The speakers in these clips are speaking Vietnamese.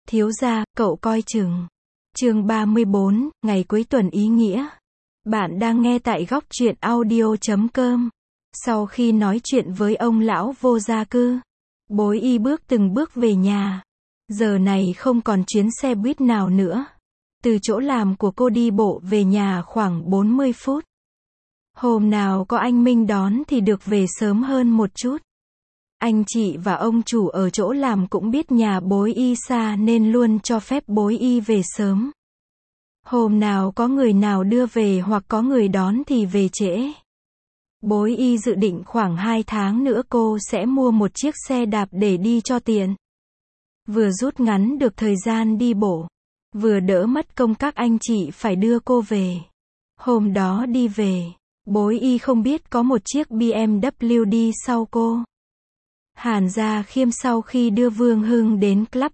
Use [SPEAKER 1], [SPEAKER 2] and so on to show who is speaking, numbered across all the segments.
[SPEAKER 1] Thiếu gia, cậu coi chừng. Chương 34, ngày cuối tuần ý nghĩa. Bạn đang nghe tại góc truyện audio.com. Sau khi nói chuyện với ông lão vô gia cư, bối y bước từng bước về nhà. Giờ này không còn chuyến xe buýt nào nữa. Từ chỗ làm của cô đi bộ về nhà khoảng 40 phút. Hôm nào có anh Minh đón thì được về sớm hơn một chút. Anh chị và ông chủ ở chỗ làm cũng biết nhà bối y xa nên luôn cho phép bối y về sớm. Hôm nào có người nào đưa về hoặc có người đón thì về trễ. Bối y dự định khoảng 2 tháng nữa cô sẽ mua một chiếc xe đạp để đi cho tiện. Vừa rút ngắn được thời gian đi bộ, vừa đỡ mất công các anh chị phải đưa cô về. Hôm đó đi về, bối y không biết có một chiếc BMW đi sau cô. Hàn Gia Khiêm sau khi đưa Vương Hưng đến Club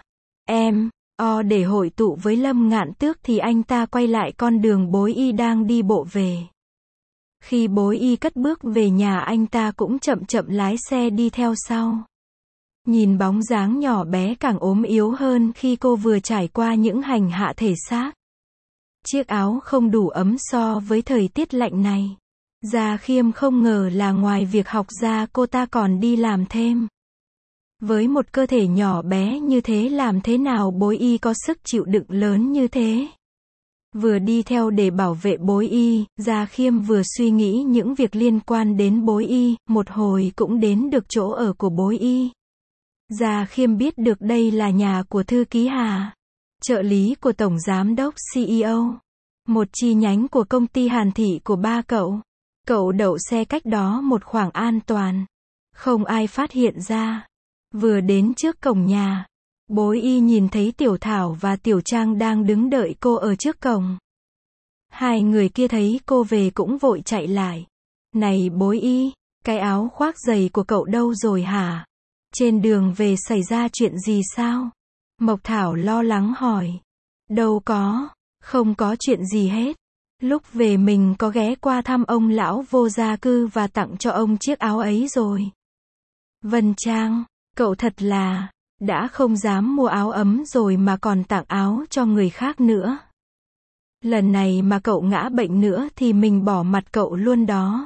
[SPEAKER 1] K.M.O để hội tụ với Lâm Ngạn Tước thì anh ta quay lại con đường bối y đang đi bộ về. Khi bối y cất bước về nhà anh ta cũng chậm chậm lái xe đi theo sau. Nhìn bóng dáng nhỏ bé càng ốm yếu hơn khi cô vừa trải qua những hành hạ thể xác. Chiếc áo không đủ ấm so với thời tiết lạnh này. Gia Khiêm không ngờ là ngoài việc học ra cô ta còn đi làm thêm. Với một cơ thể nhỏ bé như thế làm thế nào bối y có sức chịu đựng lớn như thế? Vừa đi theo để bảo vệ bối y, Gia Khiêm vừa suy nghĩ những việc liên quan đến bối y, một hồi cũng đến được chỗ ở của bối y. Gia Khiêm biết được đây là nhà của thư ký Hà, trợ lý của tổng giám đốc CEO, một chi nhánh của công ty Hàn Thị của ba cậu. Cậu đậu xe cách đó một khoảng an toàn. Không ai phát hiện ra. Vừa đến trước cổng nhà, bối y nhìn thấy Tiểu Thảo và Tiểu Trang đang đứng đợi cô ở trước cổng. Hai người kia thấy cô về cũng vội chạy lại. Này bối y, cái áo khoác dày của cậu đâu rồi hả? Trên đường về xảy ra chuyện gì sao? Mộc Thảo lo lắng hỏi. Đâu có, không có chuyện gì hết. Lúc về mình có ghé qua thăm ông lão vô gia cư và tặng cho ông chiếc áo ấy rồi. Vân Trang, cậu thật là, đã không dám mua áo ấm rồi mà còn tặng áo cho người khác nữa. Lần này mà cậu ngã bệnh nữa thì mình bỏ mặt cậu luôn đó.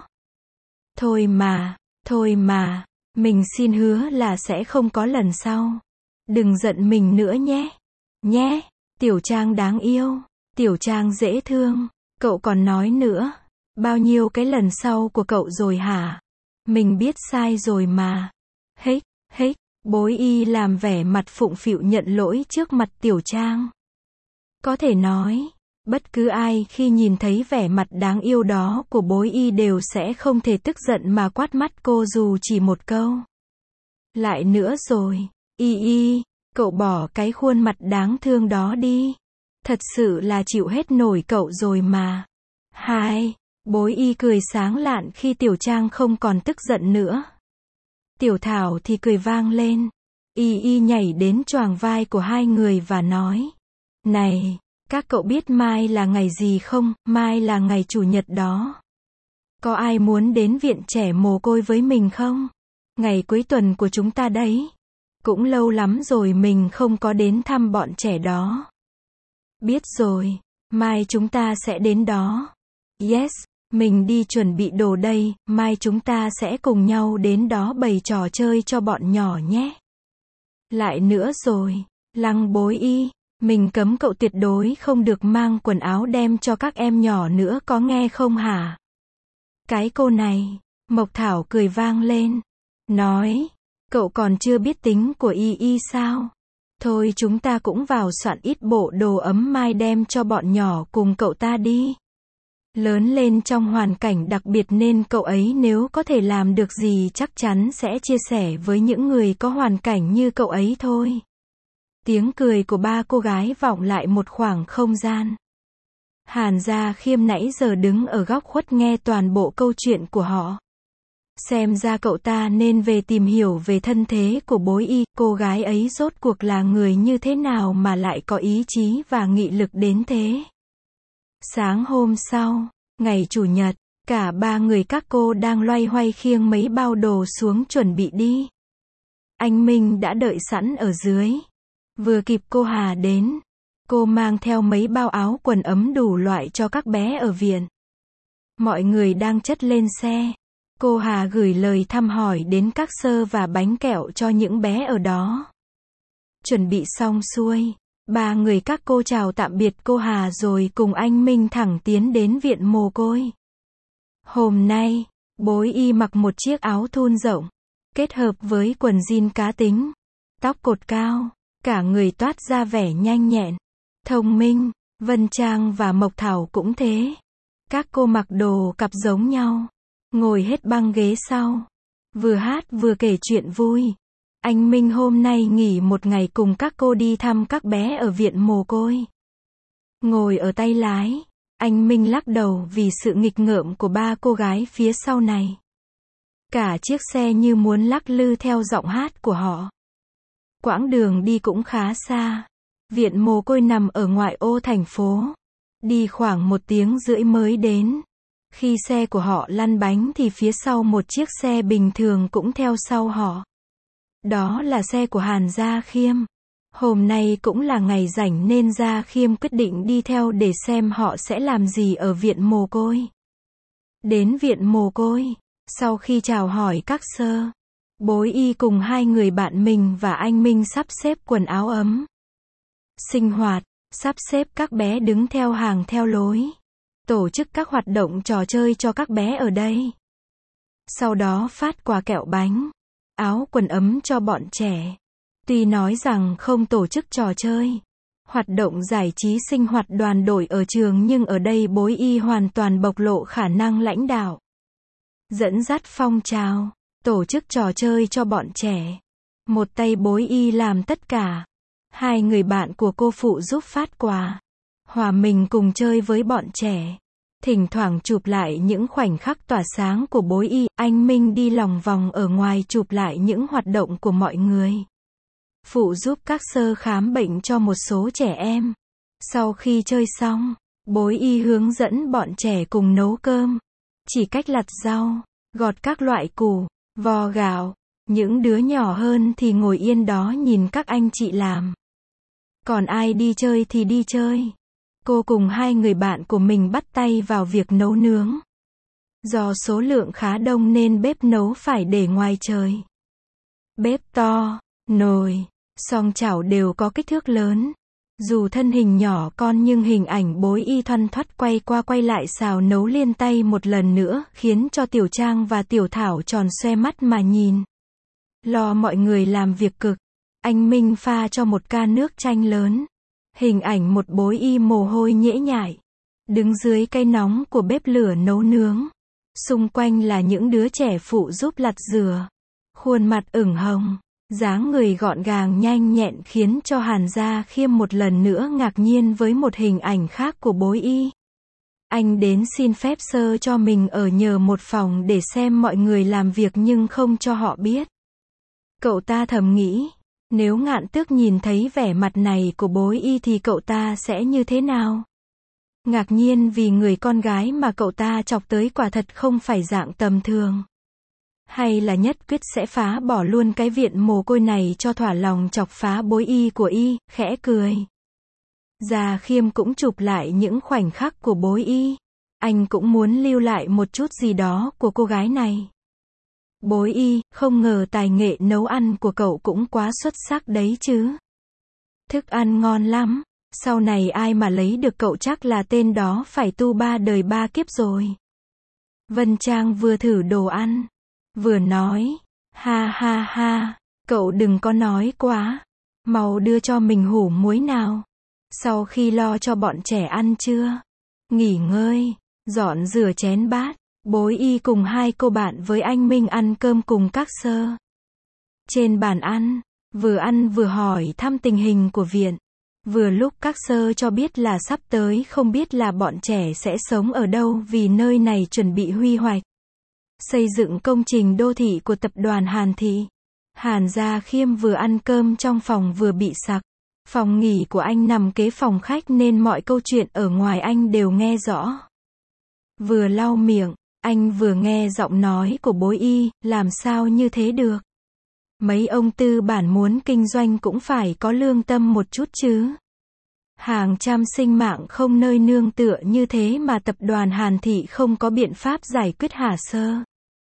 [SPEAKER 1] Thôi mà, mình xin hứa là sẽ không có lần sau. Đừng giận mình nữa nhé. Nhé, Tiểu Trang đáng yêu, Tiểu Trang dễ thương. Cậu còn nói nữa, bao nhiêu cái lần sau của cậu rồi hả? Mình biết sai rồi mà. Hếch, bối y làm vẻ mặt phụng phịu nhận lỗi trước mặt Tiểu Trang. Có thể nói, bất cứ ai khi nhìn thấy vẻ mặt đáng yêu đó của bối y đều sẽ không thể tức giận mà quát mắt cô dù chỉ một câu. Lại nữa rồi, y, cậu bỏ cái khuôn mặt đáng thương đó đi. Thật sự là chịu hết nổi cậu rồi mà. Bối y cười sáng lạn khi Tiểu Trang không còn tức giận nữa. Tiểu Thảo thì cười vang lên. Y nhảy đến choàng vai của hai người và nói. Này, các cậu biết mai là ngày gì không? Mai là ngày chủ nhật đó. Có ai muốn đến viện trẻ mồ côi với mình không? Ngày cuối tuần của chúng ta đấy. Cũng lâu lắm rồi mình không có đến thăm bọn trẻ đó. Biết rồi, mai chúng ta sẽ đến đó. Yes, mình đi chuẩn bị đồ đây, mai chúng ta sẽ cùng nhau đến đó bày trò chơi cho bọn nhỏ nhé. Lại nữa rồi, Lăng bối y, mình cấm cậu tuyệt đối không được mang quần áo đem cho các em nhỏ nữa có nghe không hả? Cái cô này, Mộc Thảo cười vang lên, nói, cậu còn chưa biết tính của y sao? Thôi chúng ta cũng vào soạn ít bộ đồ ấm mai đem cho bọn nhỏ cùng cậu ta đi. Lớn lên trong hoàn cảnh đặc biệt nên cậu ấy nếu có thể làm được gì chắc chắn sẽ chia sẻ với những người có hoàn cảnh như cậu ấy thôi. Tiếng cười của ba cô gái vọng lại một khoảng không gian. Hàn Gia Khiêm nãy giờ đứng ở góc khuất nghe toàn bộ câu chuyện của họ. Xem ra cậu ta nên về tìm hiểu về thân thế của bối y, cô gái ấy rốt cuộc là người như thế nào mà lại có ý chí và nghị lực đến thế. Sáng hôm sau, ngày chủ nhật, cả ba người các cô đang loay hoay khiêng mấy bao đồ xuống chuẩn bị đi. Anh Minh đã đợi sẵn ở dưới. Vừa kịp cô Hà đến, cô mang theo mấy bao áo quần ấm đủ loại cho các bé ở viện. Mọi người đang chất lên xe. Cô Hà gửi lời thăm hỏi đến các sơ và bánh kẹo cho những bé ở đó. Chuẩn bị xong xuôi, ba người các cô chào tạm biệt cô Hà rồi cùng anh Minh thẳng tiến đến viện mồ côi. Hôm nay, bối y mặc một chiếc áo thun rộng, kết hợp với quần jean cá tính, tóc cột cao, cả người toát ra vẻ nhanh nhẹn, thông minh. Vân Trang và Mộc Thảo cũng thế. Các cô mặc đồ cặp giống nhau, ngồi hết băng ghế sau, vừa hát vừa kể chuyện vui. Anh Minh hôm nay nghỉ một ngày cùng các cô đi thăm các bé ở viện mồ côi. Ngồi ở tay lái, anh Minh lắc đầu vì sự nghịch ngợm của ba cô gái phía sau này. Cả chiếc xe như muốn lắc lư theo giọng hát của họ. Quãng đường đi cũng khá xa. Viện mồ côi nằm ở ngoại ô thành phố. Đi khoảng 1 tiếng rưỡi mới đến. Khi xe của họ lăn bánh thì phía sau một chiếc xe bình thường cũng theo sau họ. Đó là xe của Hàn Gia Khiêm. Hôm nay cũng là ngày rảnh nên Gia Khiêm quyết định đi theo để xem họ sẽ làm gì ở viện mồ côi. Đến viện mồ côi, sau khi chào hỏi các sơ, bối y cùng hai người bạn mình và anh Minh sắp xếp quần áo ấm. Sinh hoạt, sắp xếp các bé đứng theo hàng theo lối. Tổ chức các hoạt động trò chơi cho các bé ở đây. Sau đó phát quà kẹo bánh, áo quần ấm cho bọn trẻ. Tuy nói rằng không tổ chức trò chơi, hoạt động giải trí sinh hoạt đoàn đội ở trường nhưng ở đây bối y hoàn toàn bộc lộ khả năng lãnh đạo. Dẫn dắt phong trào, tổ chức trò chơi cho bọn trẻ. Một tay bối y làm tất cả. Hai người bạn của cô phụ giúp phát quà. Hòa mình cùng chơi với bọn trẻ. Thỉnh thoảng chụp lại những khoảnh khắc tỏa sáng của bối y. Anh Minh đi lòng vòng ở ngoài chụp lại những hoạt động của mọi người. Phụ giúp các sơ khám bệnh cho một số trẻ em. Sau khi chơi xong, bối y hướng dẫn bọn trẻ cùng nấu cơm. Chỉ cách lặt rau, gọt các loại củ, vo gạo. Những đứa nhỏ hơn thì ngồi yên đó nhìn các anh chị làm. Còn ai đi chơi thì đi chơi. Cô cùng hai người bạn của mình bắt tay vào việc nấu nướng. Do số lượng khá đông nên bếp nấu phải để ngoài trời. Bếp to, nồi, xoong chảo đều có kích thước lớn. Dù thân hình nhỏ con nhưng hình ảnh bối y thoăn thoắt quay qua quay lại xào nấu liên tay một lần nữa khiến cho Tiểu Trang và Tiểu Thảo tròn xoe mắt mà nhìn. Lo mọi người làm việc cực. Anh Minh pha cho một ca nước chanh lớn. Hình ảnh một bối y mồ hôi nhễ nhại. Đứng dưới cây nóng của bếp lửa nấu nướng. Xung quanh là những đứa trẻ phụ giúp lặt rửa. Khuôn mặt ửng hồng. Dáng người gọn gàng nhanh nhẹn khiến cho Hàn Gia Khiêm một lần nữa ngạc nhiên với một hình ảnh khác của bối y. Anh đến xin phép sơ cho mình ở nhờ một phòng để xem mọi người làm việc nhưng không cho họ biết. Cậu ta thầm nghĩ, nếu Ngạn Tước nhìn thấy vẻ mặt này của bối y thì cậu ta sẽ như thế nào? Ngạc nhiên vì người con gái mà cậu ta chọc tới quả thật không phải dạng tầm thường. Hay là nhất quyết sẽ phá bỏ luôn cái viện mồ côi này cho thỏa lòng chọc phá bối y của y, khẽ cười. Gia Khiêm cũng chụp lại những khoảnh khắc của bối y. Anh cũng muốn lưu lại một chút gì đó của cô gái này. Bối y, không ngờ tài nghệ nấu ăn của cậu cũng quá xuất sắc đấy chứ. Thức ăn ngon lắm, sau này ai mà lấy được cậu chắc là tên đó phải tu 3 đời 3 kiếp rồi. Vân Trang vừa thử đồ ăn, vừa nói, ha ha ha, cậu đừng có nói quá, mau đưa cho mình hủ muối nào. Sau khi lo cho bọn trẻ ăn trưa, nghỉ ngơi, dọn rửa chén bát, bối y cùng hai cô bạn với anh Minh ăn cơm cùng các sơ. Trên bàn ăn vừa hỏi thăm tình hình của viện. Vừa lúc các sơ cho biết là sắp tới không biết là bọn trẻ sẽ sống ở đâu vì nơi này chuẩn bị huy hoạch. Xây dựng công trình đô thị của tập đoàn Hàn Thị. Hàn Gia Khiêm vừa ăn cơm trong phòng vừa bị sặc. Phòng nghỉ của anh nằm kế phòng khách nên mọi câu chuyện ở ngoài anh đều nghe rõ. Vừa lau miệng, anh vừa nghe giọng nói của bối y, làm sao như thế được. Mấy ông tư bản muốn kinh doanh cũng phải có lương tâm một chút chứ. Hàng trăm sinh mạng không nơi nương tựa như thế mà tập đoàn Hàn Thị không có biện pháp giải quyết hả Sơ?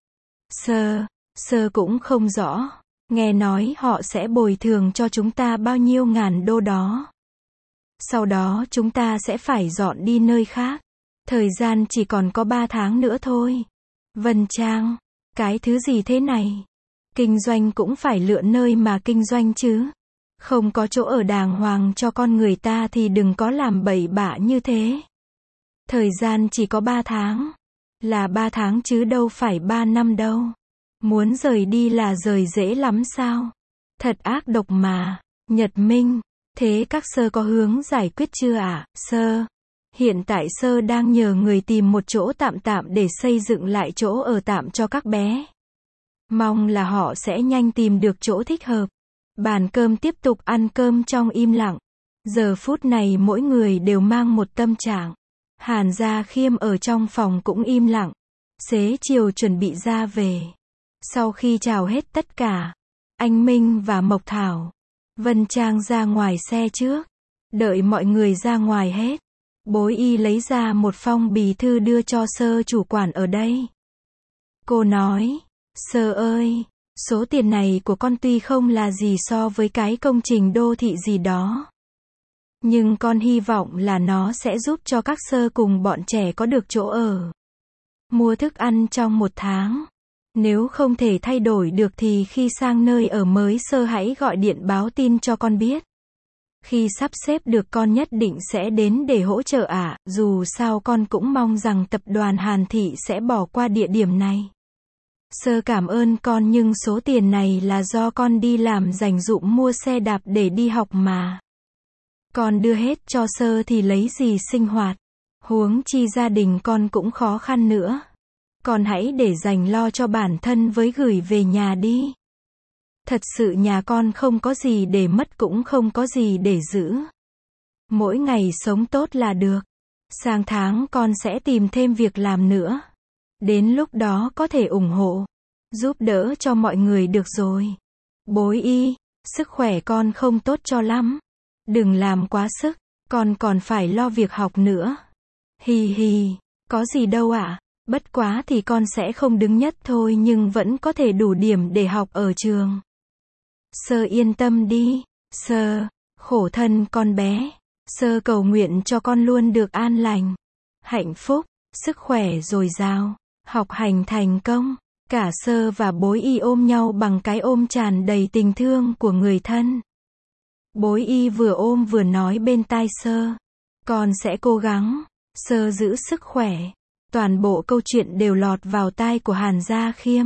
[SPEAKER 1] Sơ cũng không rõ. Nghe nói họ sẽ bồi thường cho chúng ta bao nhiêu ngàn đô đó. Sau đó chúng ta sẽ phải dọn đi nơi khác. Thời gian chỉ còn có 3 tháng nữa thôi. Vân Trang, cái thứ gì thế này? Kinh doanh cũng phải lựa nơi mà kinh doanh chứ. Không có chỗ ở đàng hoàng cho con người ta thì đừng có làm bậy bạ như thế. Thời gian chỉ có 3 tháng. Là 3 tháng chứ đâu phải 3 năm đâu. Muốn rời đi là rời dễ lắm sao? Thật ác độc mà. Nhật Minh, thế các Sơ có hướng giải quyết chưa ạ? Sơ, hiện tại Sơ đang nhờ người tìm một chỗ tạm để xây dựng lại chỗ ở tạm cho các bé. Mong là họ sẽ nhanh tìm được chỗ thích hợp. Bàn cơm tiếp tục ăn cơm trong im lặng. Giờ phút này mỗi người đều mang một tâm trạng. Hàn Gia Khiêm ở trong phòng cũng im lặng. Xế chiều chuẩn bị ra về. Sau khi chào hết tất cả, anh Minh và Mộc Thảo, Vân Trang ra ngoài xe trước. Đợi mọi người ra ngoài hết, Bối Y lấy ra một phong bì thư đưa cho Sơ chủ quản ở đây. Cô nói, Sơ ơi, số tiền này của con tuy không là gì so với cái công trình đô thị gì đó. Nhưng con hy vọng là nó sẽ giúp cho các Sơ cùng bọn trẻ có được chỗ ở. Mua thức ăn trong 1 tháng. Nếu không thể thay đổi được thì khi sang nơi ở mới Sơ hãy gọi điện báo tin cho con biết. Khi sắp xếp được con nhất định sẽ đến để hỗ trợ ạ. Dù sao con cũng mong rằng tập đoàn Hàn Thị sẽ bỏ qua địa điểm này. Sơ cảm ơn con nhưng số tiền này là do con đi làm dành dụm mua xe đạp để đi học mà. Con đưa hết cho Sơ thì lấy gì sinh hoạt. Huống chi gia đình con cũng khó khăn nữa. Con hãy để dành lo cho bản thân với gửi về nhà đi. Thật sự nhà con không có gì để mất cũng không có gì để giữ. Mỗi ngày sống tốt là được. Sang tháng con sẽ tìm thêm việc làm nữa. Đến lúc đó có thể ủng hộ, giúp đỡ cho mọi người được rồi. Bối Y, sức khỏe con không tốt cho lắm. Đừng làm quá sức, con còn phải lo việc học nữa. Hì hì, có gì đâu ạ. Bất quá thì con sẽ không đứng nhất thôi nhưng vẫn có thể đủ điểm để học ở trường. Sơ yên tâm đi. Sơ, khổ thân con bé. Sơ cầu nguyện cho con luôn được an lành, hạnh phúc, sức khỏe dồi dào, học hành thành công. Cả Sơ và Bối Y ôm nhau bằng cái ôm tràn đầy tình thương của người thân. Bối Y vừa ôm vừa nói bên tai Sơ. Con sẽ cố gắng. Sơ giữ sức khỏe. Toàn bộ câu chuyện đều lọt vào tai của Hàn Gia Khiêm.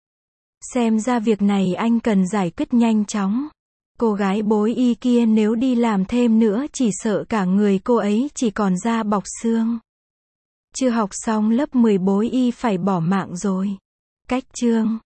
[SPEAKER 1] Xem ra việc này anh cần giải quyết nhanh chóng. Cô gái Bối Y kia nếu đi làm thêm nữa chỉ sợ cả người cô ấy chỉ còn da bọc xương. Chưa học xong lớp 10 Bối Y phải bỏ mạng rồi. Cách chương